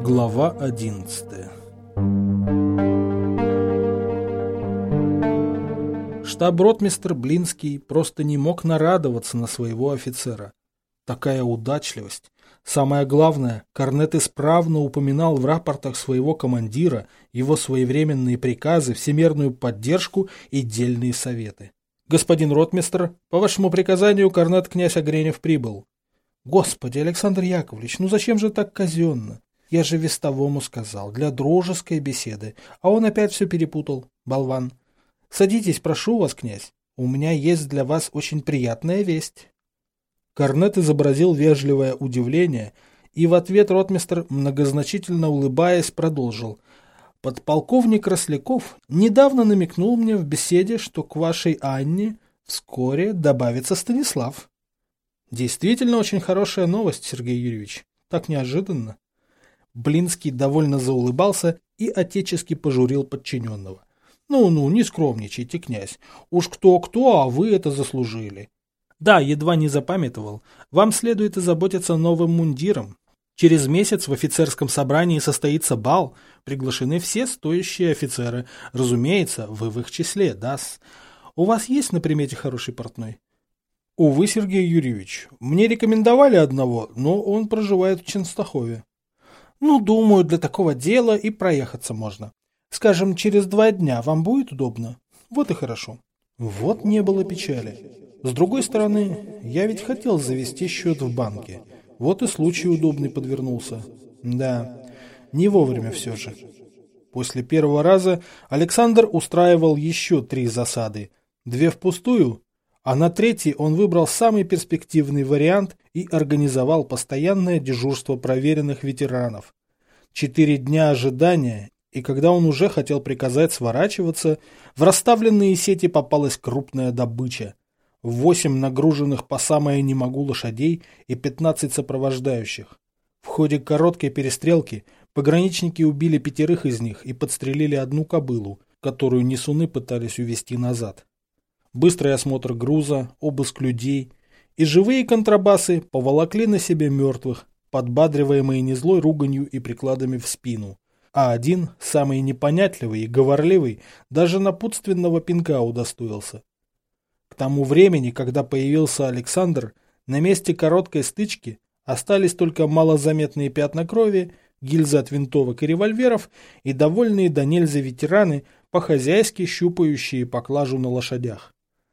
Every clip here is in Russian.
Глава 11. Штаб-ротмистр Блинский просто не мог нарадоваться на своего офицера. Такая удачливость. Самое главное, корнет исправно упоминал в рапортах своего командира его своевременные приказы, всемерную поддержку и дельные советы. «Господин ротмистр, по вашему приказанию корнет князь Огренев прибыл». «Господи, Александр Яковлевич, ну зачем же так казенно? Я же вестовому сказал, для дружеской беседы, а он опять все перепутал, болван. Садитесь, прошу вас, князь, у меня есть для вас очень приятная весть». Корнет изобразил вежливое удивление, и в ответ ротмистр, многозначительно улыбаясь, продолжил. «Подполковник Росляков недавно намекнул мне в беседе, что к вашей Анне вскоре добавится Станислав». «Действительно очень хорошая новость, Сергей Юрьевич. Так неожиданно». Блинский довольно заулыбался и отечески пожурил подчиненного. «Ну, не скромничайте, князь. Уж кто-кто, а вы это заслужили». «Да, едва не запамятовал. Вам следует озаботиться новым мундиром. Через месяц в офицерском собрании состоится бал. Приглашены все стоящие офицеры. Разумеется, вы в их числе, да-с. У вас есть на примете хороший портной?» «Увы, Сергей Юрьевич, мне рекомендовали одного, но он проживает в Ченстахове». «Ну, думаю, для такого дела и проехаться можно. Скажем, через 2 дня вам будет удобно? Вот и хорошо». Вот не было печали. С другой стороны, я ведь хотел завести счет в банке. Вот и случай удобный подвернулся. Да, не вовремя все же. После первого раза Александр устраивал еще 3 засады. 2 впустую, а на 3-й он выбрал самый перспективный вариант и организовал постоянное дежурство проверенных ветеранов. 4 дня ожидания, и когда он уже хотел приказать сворачиваться, в расставленные сети попалась крупная добыча. 8 нагруженных по самое не могу лошадей и 15 сопровождающих. В ходе короткой перестрелки пограничники убили 5 из них и подстрелили 1 кобылу, которую несуны пытались увести назад. Быстрый осмотр груза, обыск людей и живые контрабасы поволокли на себе мертвых, подбадриваемые незлой руганью и прикладами в спину. А один, самый непонятливый и говорливый, даже напутственного пинка удостоился. К тому времени, когда появился Александр, на месте короткой стычки остались только малозаметные пятна крови, гильзы от винтовок и револьверов и довольные до нельзя ветераны, по-хозяйски щупающие поклажу на лошадях.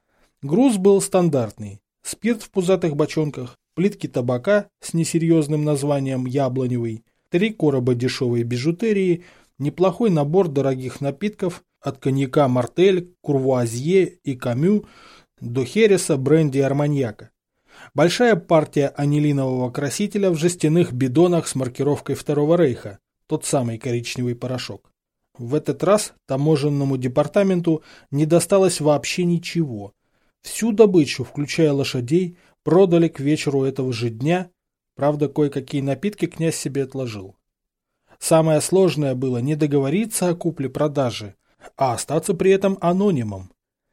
Груз был стандартный. Спирт в пузатых бочонках, плитки табака с несерьезным названием «Яблоневый», 3 короба дешевой бижутерии, неплохой набор дорогих напитков от коньяка «Мартель», «Курвуазье» и «Камю» до хереса, бренди и арманьяка. Большая партия анилинового красителя в жестяных бидонах с маркировкой Второго Рейха, тот самый коричневый порошок. В этот раз таможенному департаменту не досталось вообще ничего. Всю добычу, включая лошадей, продали к вечеру этого же дня, правда, кое-какие напитки князь себе отложил. Самое сложное было не договориться о купле-продаже, а остаться при этом анонимом.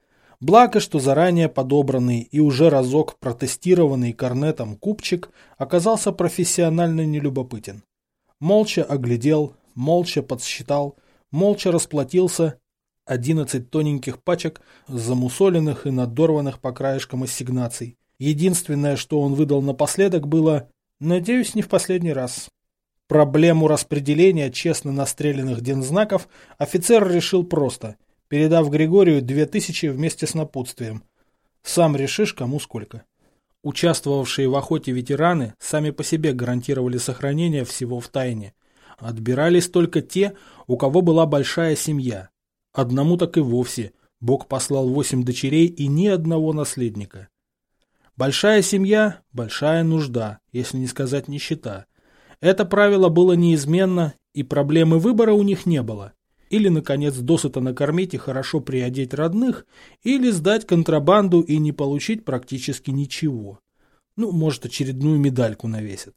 Благо, что заранее подобранный и уже разок протестированный корнетом купчик оказался профессионально нелюбопытен. Молча оглядел, молча подсчитал, молча расплатился. 11 тоненьких пачек, замусоленных и надорванных по краешкам ассигнаций. Единственное, что он выдал напоследок, было «надеюсь, не в последний раз». Проблему распределения честно настреленных дензнаков офицер решил просто, передав Григорию 2000 вместе с напутствием. Сам решишь, кому сколько. Участвовавшие в охоте ветераны сами по себе гарантировали сохранение всего в тайне. Отбирались только те, у кого была большая семья. Одному так и вовсе Бог послал 8 дочерей и ни одного наследника. Большая семья – большая нужда, если не сказать нищета. Это правило было неизменно, и проблемы выбора у них не было. Или, наконец, досыта накормить и хорошо приодеть родных, или сдать контрабанду и не получить практически ничего. Ну, может, очередную медальку навесят.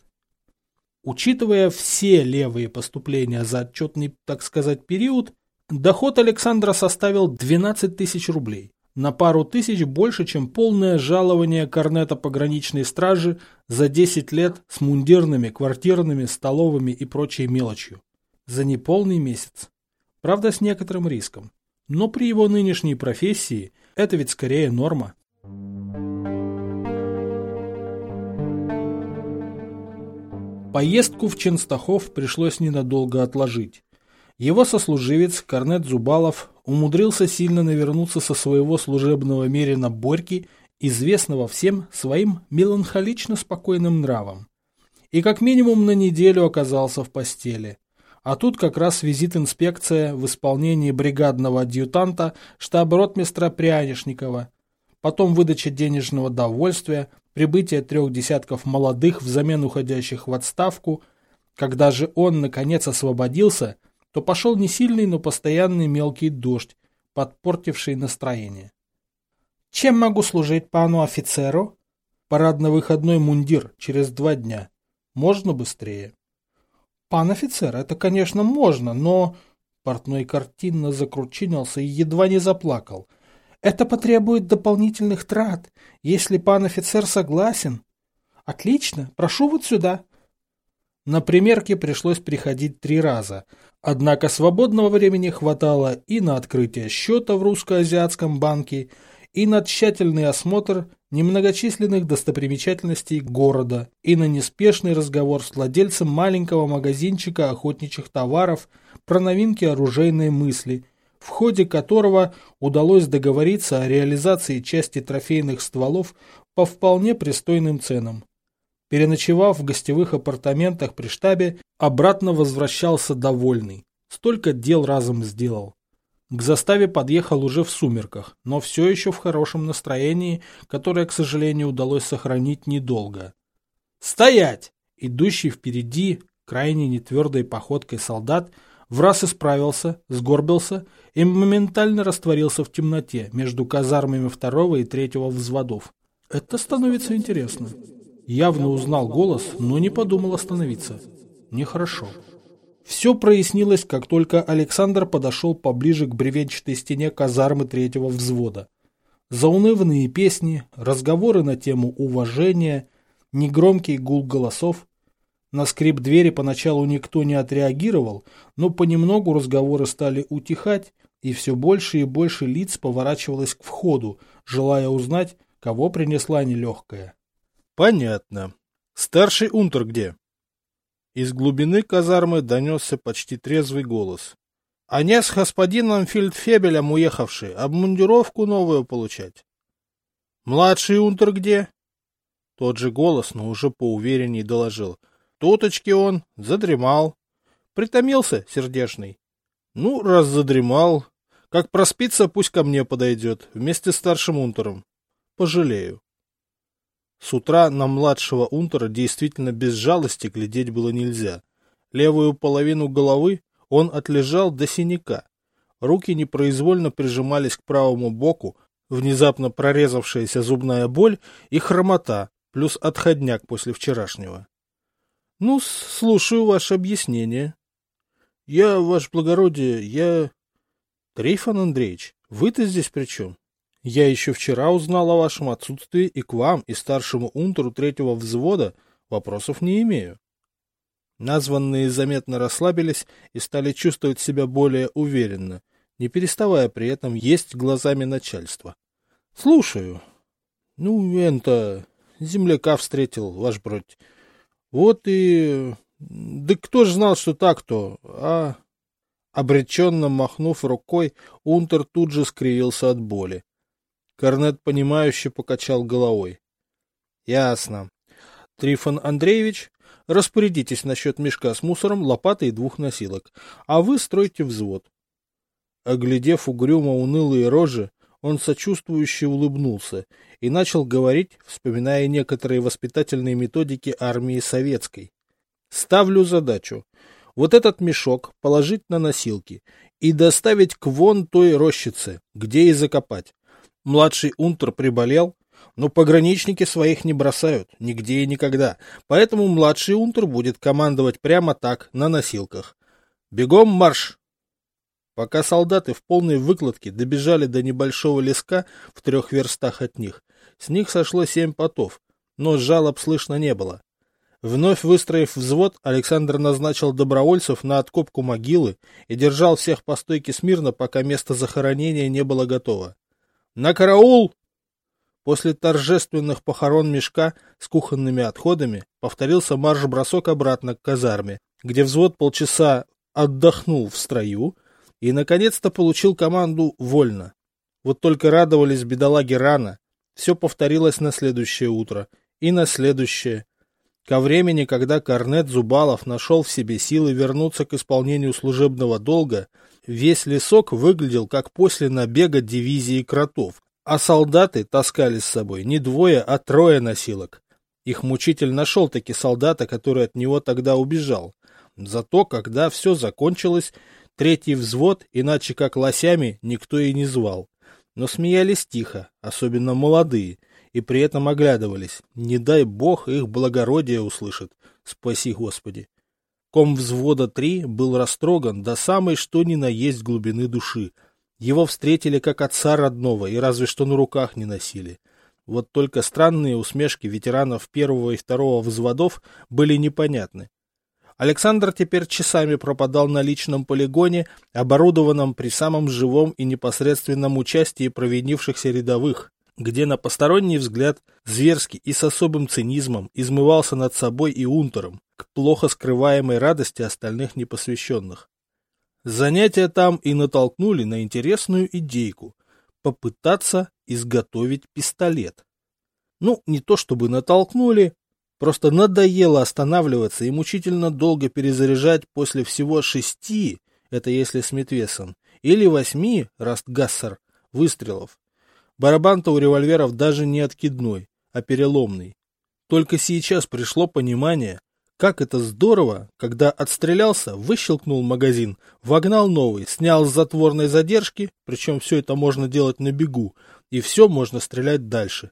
Учитывая все левые поступления за отчетный, так сказать, период, доход Александра составил 12 000 рублей. На пару тысяч больше, чем полное жалование корнета пограничной стражи за 10 лет с мундирными, квартирными, столовыми и прочей мелочью. За неполный месяц. Правда, с некоторым риском. Но при его нынешней профессии это ведь скорее норма. Поездку в Ченстахов пришлось ненадолго отложить. Его сослуживец, корнет Зубалов, умудрился сильно навернуться со своего служебного мерина Борьки, известного всем своим меланхолично спокойным нравом. И как минимум на неделю оказался в постели. А тут как раз визит-инспекция в исполнении бригадного адъютанта штаб-ротмистра Прянишникова, потом выдача денежного довольствия, прибытие 3 десятков молодых взамен уходящих в отставку. Когда же он, наконец, освободился, то пошел не сильный, но постоянный мелкий дождь, подпортивший настроение. «Чем могу служить пану офицеру?» «Парадно-выходной мундир через 2 дня. Можно быстрее?» «Пан офицер, это, конечно, можно, но...» Портной картинно закручинился и едва не заплакал. «Это потребует дополнительных трат, если пан офицер согласен». «Отлично, прошу вот сюда». На примерке пришлось приходить 3 раза, однако свободного времени хватало и на открытие счета в русско-азиатском банке, и на тщательный осмотр немногочисленных достопримечательностей города, и на неспешный разговор с владельцем маленького магазинчика охотничьих товаров про новинки оружейной мысли, в ходе которого удалось договориться о реализации части трофейных стволов по вполне пристойным ценам. Переночевав в гостевых апартаментах при штабе, обратно возвращался довольный. Столько дел разом сделал. К заставе подъехал уже в сумерках, но все еще в хорошем настроении, которое, к сожалению, удалось сохранить недолго. «Стоять!» Идущий впереди, крайне нетвердой походкой солдат, враз исправился, сгорбился и моментально растворился в темноте между казармами 2-го и 3-го взводов. Это становится интересно. Явно узнал голос, но не подумал остановиться. Нехорошо. Все прояснилось, как только Александр подошел поближе к бревенчатой стене казармы 3-го взвода. Заунывные песни, разговоры на тему уважения, негромкий гул голосов. На скрип двери поначалу никто не отреагировал, но понемногу разговоры стали утихать, и все больше и больше лиц поворачивалось к входу, желая узнать, кого принесла нелегкая. Понятно. Старший унтер где? Из глубины казармы донесся почти трезвый голос. Они с господином фельдфебелем уехавши, обмундировку новую получать. Младший унтер где? Тот же голос, но уже поуверенней доложил. Туточки он, задремал. Притомился, сердешный. Ну, раз задремал, как проспится, пусть ко мне подойдет, вместе с старшим унтером. Пожалею. С утра на младшего унтера действительно без жалости глядеть было нельзя. Левую половину головы он отлежал до синяка. Руки непроизвольно прижимались к правому боку, внезапно прорезавшаяся зубная боль и хромота, плюс отходняк после вчерашнего. — Ну, слушаю ваше объяснение. — Я, ваше благородие, я... — Трифон Андреевич, вы-то здесь при чем? Я еще вчера узнал о вашем отсутствии и к вам, и старшему унтеру 3-го взвода вопросов не имею. Названные заметно расслабились и стали чувствовать себя более уверенно, не переставая при этом есть глазами начальства. — Слушаю. — Ну, это... земляка встретил, ваш бродь. Вот и... Да кто ж знал, что так-то, а... Обреченно махнув рукой, унтер тут же скривился от боли. Корнет, понимающе покачал головой. — Ясно. Трифон Андреевич, распорядитесь насчет мешка с мусором, лопаты и 2 носилок, а вы стройте взвод. Оглядев угрюмо унылые рожи, он сочувствующе улыбнулся и начал говорить, вспоминая некоторые воспитательные методики армии советской. Ставлю задачу. Вот этот мешок положить на носилки и доставить к вон той рощице, где и закопать. Младший унтер приболел, но пограничники своих не бросают, нигде и никогда, поэтому младший унтер будет командовать прямо так, на носилках. Бегом марш! Пока солдаты в полной выкладке добежали до небольшого леска в 3 верстах от них, с них сошло 7 потов, но жалоб слышно не было. Вновь выстроив взвод, Александр назначил добровольцев на откопку могилы и держал всех по стойке смирно, пока место захоронения не было готово. «На караул!» После торжественных похорон мешка с кухонными отходами повторился марш-бросок обратно к казарме, где взвод полчаса отдохнул в строю и, наконец-то, получил команду «Вольно». Вот только радовались бедолаги рано. Все повторилось на следующее утро и на следующее. Ко времени, когда корнет Зубалов нашел в себе силы вернуться к исполнению служебного долга, весь лесок выглядел как после набега дивизии кротов, а солдаты таскали с собой не 2, а 3 носилок. Их мучитель нашел-таки солдата, который от него тогда убежал. Зато, когда все закончилось, 3-й взвод, иначе как лосями, никто и не звал. Но смеялись тихо, особенно молодые, и при этом оглядывались. Не дай бог их благородие услышит. Спаси Господи. Ком взвода 3 был растроган до самой что ни на есть глубины души. Его встретили как отца родного и разве что на руках не носили. Вот только странные усмешки ветеранов 1-го и 2-го взводов были непонятны. Александр теперь часами пропадал на личном полигоне, оборудованном при самом живом и непосредственном участии провинившихся рядовых, где на посторонний взгляд зверски и с особым цинизмом измывался над собой и унтером, к плохо скрываемой радости остальных непосвященных. Занятия там и натолкнули на интересную идейку – попытаться изготовить пистолет. Ну, не то чтобы натолкнули, просто надоело останавливаться и мучительно долго перезаряжать после всего 6, это если Смит Вессон, или 8, Растгассер, выстрелов. Барабан-то у револьверов даже не откидной, а переломный. Только сейчас пришло понимание, как это здорово, когда отстрелялся, выщелкнул магазин, вогнал новый, снял с затворной задержки, причем все это можно делать на бегу, и все можно стрелять дальше.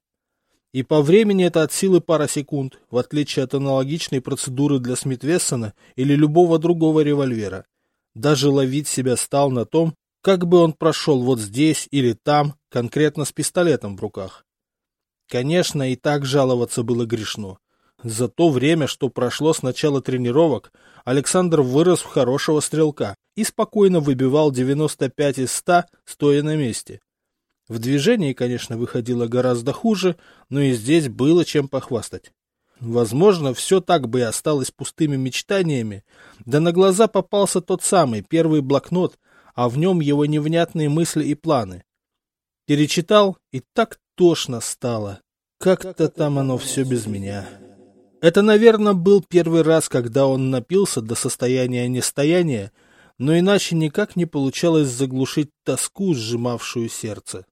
И по времени это от силы пара секунд, в отличие от аналогичной процедуры для Смит Вессона или любого другого револьвера. Даже ловить себя стал на том, как бы он прошел вот здесь или там, конкретно с пистолетом в руках. Конечно, и так жаловаться было грешно. За то время, что прошло с начала тренировок, Александр вырос в хорошего стрелка и спокойно выбивал 95 из 100, стоя на месте. В движении, конечно, выходило гораздо хуже, но и здесь было чем похвастать. Возможно, все так бы и осталось пустыми мечтаниями, да на глаза попался тот самый первый блокнот, а в нем его невнятные мысли и планы. Перечитал, и так тошно стало. Как-то там оно все без меня. Это, наверное, был первый раз, когда он напился до состояния нестояния, но иначе никак не получалось заглушить тоску, сжимавшую сердце.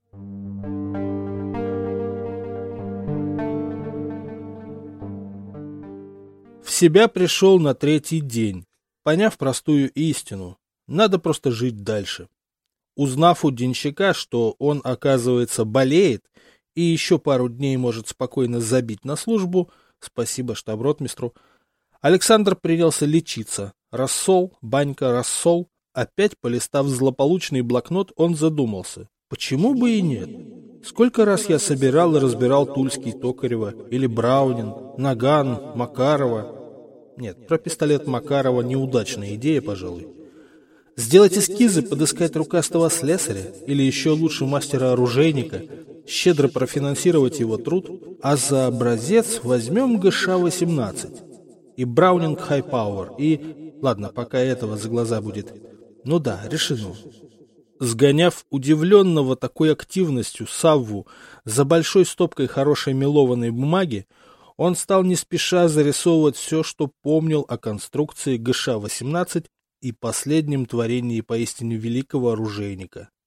В себя пришел на 3-й день, поняв простую истину. Надо просто жить дальше. Узнав у денщика, что он, оказывается, болеет и еще пару дней может спокойно забить на службу, спасибо штаб-ротмистру, Александр принялся лечиться. Рассол, банька, рассол. Опять полистав злополучный блокнот, он задумался. Почему бы и нет? Сколько раз я собирал и разбирал Тульский Токарева, или Браунинг, Наган, Макарова. Нет, про пистолет Макарова неудачная идея, пожалуй. Сделать эскизы, подыскать рукастого слесаря, или еще лучше мастера-оружейника, щедро профинансировать его труд, а за образец возьмем ГШ-18 и Браунинг High Power, и... Ладно, пока этого за глаза будет. Ну да, решено. Сгоняв удивленного такой активностью Савву за большой стопкой хорошей мелованной бумаги, он стал не спеша зарисовывать все, что помнил о конструкции ГШ-18 и последнем творении поистине великого оружейника.